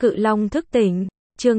Cự Long thức tỉnh, chương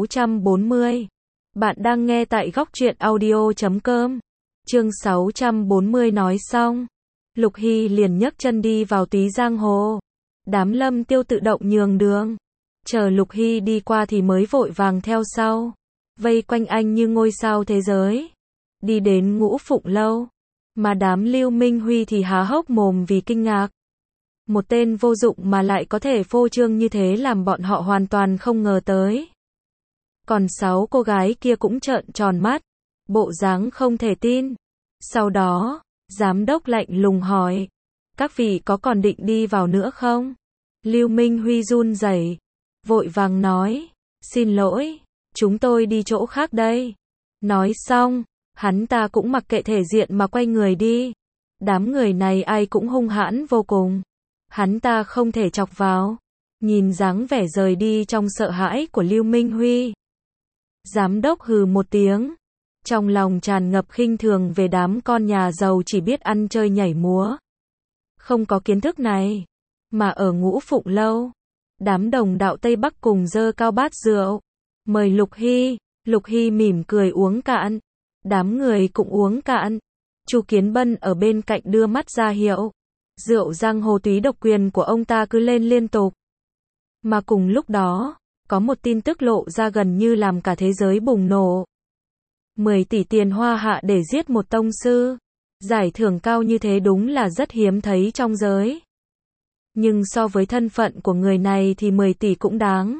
640. Bạn đang nghe tại góc truyện audio.com. Chương 640 nói xong, Lục Hy liền nhấc chân đi vào túy giang hồ. Đám Lâm Tiêu tự động nhường đường. Chờ Lục Hy đi qua thì mới vội vàng theo sau. Vây quanh anh như ngôi sao thế giới. Đi đến Ngũ Phụng lâu. Mà đám Lưu Minh Huy thì há hốc mồm vì kinh ngạc. Một tên vô dụng mà lại có thể phô trương như thế làm bọn họ hoàn toàn không ngờ tới. Còn 6 cô gái kia cũng trợn tròn mắt, bộ dáng không thể tin. Sau đó, giám đốc lạnh lùng hỏi, các vị có còn định đi vào nữa không? Lưu Minh Huy run rẩy, vội vàng nói, xin lỗi, chúng tôi đi chỗ khác đây. Nói xong, hắn ta cũng mặc kệ thể diện mà quay người đi. Đám người này ai cũng hung hãn vô cùng. Hắn ta không thể chọc vào. Nhìn dáng vẻ rời đi trong sợ hãi của Lưu Minh Huy. Giám đốc hừ một tiếng. Trong lòng tràn ngập khinh thường về đám con nhà giàu chỉ biết ăn chơi nhảy múa. Không có kiến thức này. Mà ở Ngũ Phụng lâu, đám đồng đạo Tây Bắc cùng dơ cao bát rượu. Mời Lục Hy. Lục Hy mỉm cười uống cạn. Đám người cũng uống cạn. Chu Kiến Bân ở bên cạnh đưa mắt ra hiệu. Rượu giang hồ túy độc quyền của ông ta cứ lên liên tục. Mà cùng lúc đó, có một tin tức lộ ra gần như làm cả thế giới bùng nổ. 10 tỷ tiền hoa hạ để giết một tông sư. Giải thưởng cao như thế đúng là rất hiếm thấy trong giới. Nhưng so với thân phận của người này thì 10 tỷ cũng đáng.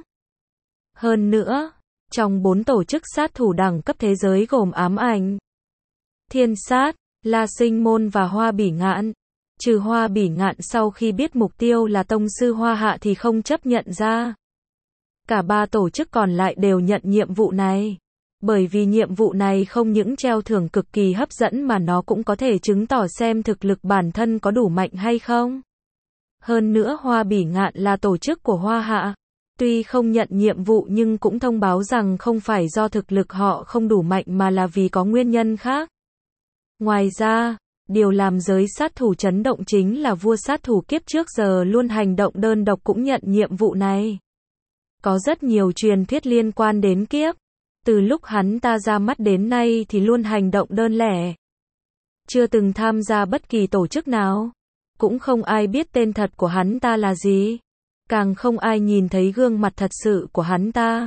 Hơn nữa, trong 4 tổ chức sát thủ đẳng cấp thế giới gồm Ám Ảnh, Thiên Sát, La Sinh Môn và Hoa Bỉ Ngạn. Trừ Hoa Bỉ Ngạn sau khi biết mục tiêu là tông sư Hoa Hạ thì không chấp nhận ra. Cả 3 tổ chức còn lại đều nhận nhiệm vụ này. Bởi vì nhiệm vụ này không những treo thưởng cực kỳ hấp dẫn mà nó cũng có thể chứng tỏ xem thực lực bản thân có đủ mạnh hay không. Hơn nữa Hoa Bỉ Ngạn là tổ chức của Hoa Hạ. Tuy không nhận nhiệm vụ nhưng cũng thông báo rằng không phải do thực lực họ không đủ mạnh mà là vì có nguyên nhân khác. Ngoài ra, điều làm giới sát thủ chấn động chính là vua sát thủ kiếp trước giờ luôn hành động đơn độc cũng nhận nhiệm vụ này. Có rất nhiều truyền thuyết liên quan đến kiếp. Từ lúc hắn ta ra mắt đến nay thì luôn hành động đơn lẻ. Chưa từng tham gia bất kỳ tổ chức nào. Cũng không ai biết tên thật của hắn ta là gì. Càng không ai nhìn thấy gương mặt thật sự của hắn ta.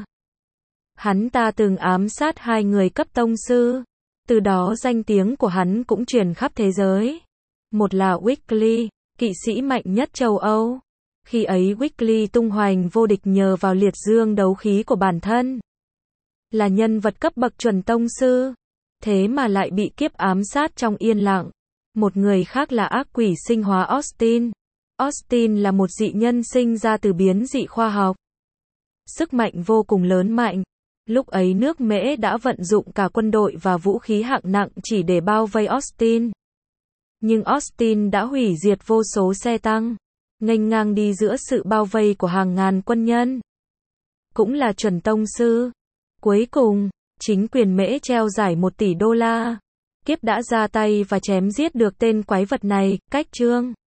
Hắn ta từng ám sát 2 người cấp tông sư. Từ đó danh tiếng của hắn cũng truyền khắp thế giới. Một là Weekly, kỵ sĩ mạnh nhất châu Âu. Khi ấy Weekly tung hoành vô địch nhờ vào liệt dương đấu khí của bản thân. Là nhân vật cấp bậc chuẩn tông sư. Thế mà lại bị kiếp ám sát trong yên lặng. Một người khác là ác quỷ sinh hóa Austin. Austin là một dị nhân sinh ra từ biến dị khoa học. Sức mạnh vô cùng lớn mạnh. Lúc ấy nước Mễ đã vận dụng cả quân đội và vũ khí hạng nặng chỉ để bao vây Austin. Nhưng Austin đã hủy diệt vô số xe tăng, nghênh ngang đi giữa sự bao vây của hàng ngàn quân nhân. Cũng là chuẩn tông sư. Cuối cùng, chính quyền Mễ treo giải 1 tỷ đô la. Kiếp đã ra tay và chém giết được tên quái vật này, cách chương.